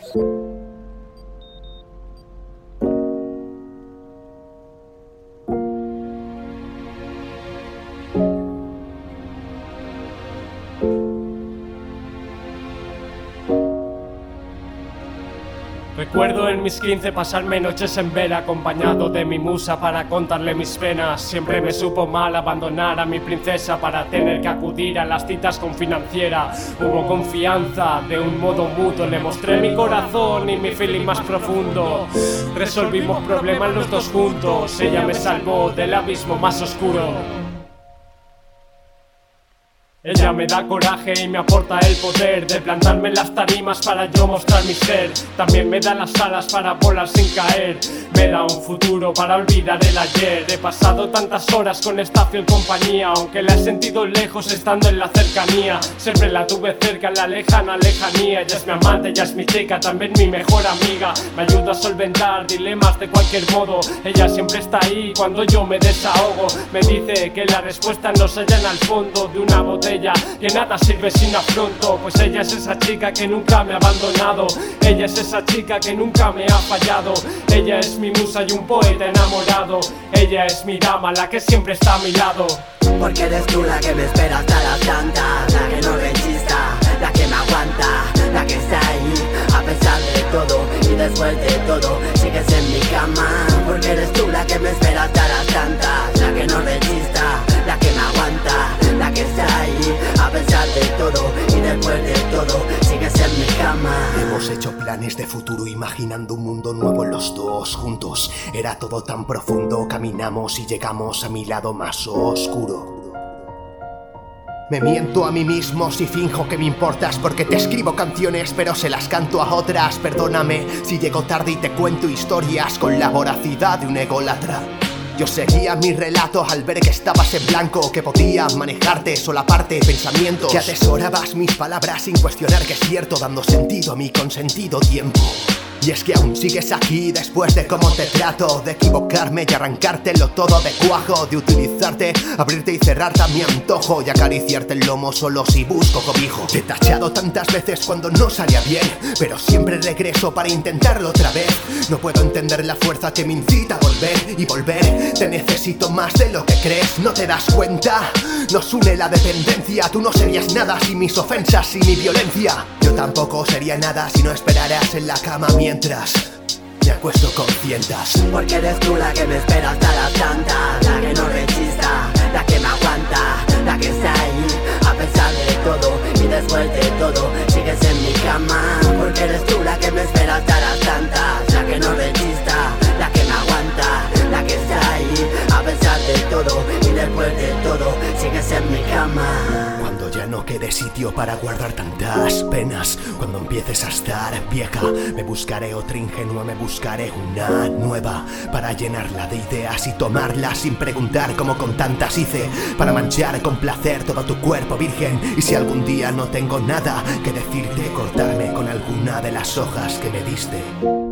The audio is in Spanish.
Recuerdo en mis 15 pasarme noches en vela acompañado de mi musa para contarle mis penas. Siempre me supo mal abandonar a mi princesa para tener que acudir a las citas con financiera. Hubo confianza de un modo mutuo, le mostré mi corazón y mi feeling más profundo. Resolvimos problemas los dos juntos, ella me salvó del abismo más oscuro. Ella me da coraje y me aporta el poder de plantarme en las tarimas para yo mostrar mi ser. También me da las alas para volar sin caer. Me da un futuro para olvidar el ayer. He pasado tantas horas con esta fiel compañía, aunque la he sentido lejos estando en la cercanía. Siempre la tuve cerca en la lejana lejanía. Ella es mi amante, ella es mi chica, también mi mejor amiga. Me ayuda a solventar dilemas de cualquier modo. Ella siempre está ahí cuando yo me desahogo. Me dice que la respuesta no se halla al fondo de una botella, que nada sirve sin afronto. Pues ella es esa chica que nunca me ha abandonado. Ella es esa chica que nunca me ha fallado. Ella es mi musa y un poeta enamorado. Ella es mi dama, la que siempre está a mi lado. Porque eres tú la que me espera hasta las tantas, la que no resista, la que me aguanta, la que está ahí a pesar de todo y después de todo sigues en mi cama. Porque eres tú la que me espera hasta las tantas, la que no resista, la que me aguanta, la que está ahí a pesar de todo y después de todo sigues en mi cama. Hemos hecho planes de futuro imaginando un mundo nuevo los dos juntos. Era todo tan profundo, caminamos y llegamos a mi lado más oscuro. Me miento a mí mismo si finjo que me importas, porque te escribo canciones pero se las canto a otras. Perdóname si llego tarde y te cuento historias con la voracidad de un ególatra. Yo seguía mi relato al ver que estabas en blanco, que podía manejarte solaparte pensamientos, que atesorabas mis palabras sin cuestionar que es cierto, dando sentido a mi consentido tiempo. Y es que aún sigues aquí después de cómo te trato, de equivocarme y arrancártelo todo de cuajo, de utilizarte, abrirte y cerrarte a mi antojo y acariciarte el lomo solo si busco cobijo. Te he tachado tantas veces cuando no salía bien, pero siempre regreso para intentarlo otra vez. No puedo entender la fuerza que me incita a volver y volver. Te necesito más de lo que crees, ¿no te das cuenta? Nos une la dependencia, tú no serías nada sin mis ofensas y mi violencia. Yo tampoco sería nada si no esperaras en la cama mientras me acuesto con cientas. Porque eres tú la que me espera hasta las tantas, la que no resista, la que me aguanta, la que está ahí a pesar de todo y después de todo sigues en mi cama. Porque eres tú la que me espera hasta las tantas, la que no resista, la que me aguanta, la que está ahí a pesar de todo y después de todo sigues en mi cama. Cuando ya no quede sitio para guardar tantas penas, cuando empieces a estar vieja, me buscaré otra ingenua, me buscaré una nueva para llenarla de ideas y tomarlas sin preguntar como con tantas hice, para manchar con placer todo tu cuerpo virgen. Y si algún día no tengo nada que decirte, cortarme con alguna de las hojas que me diste.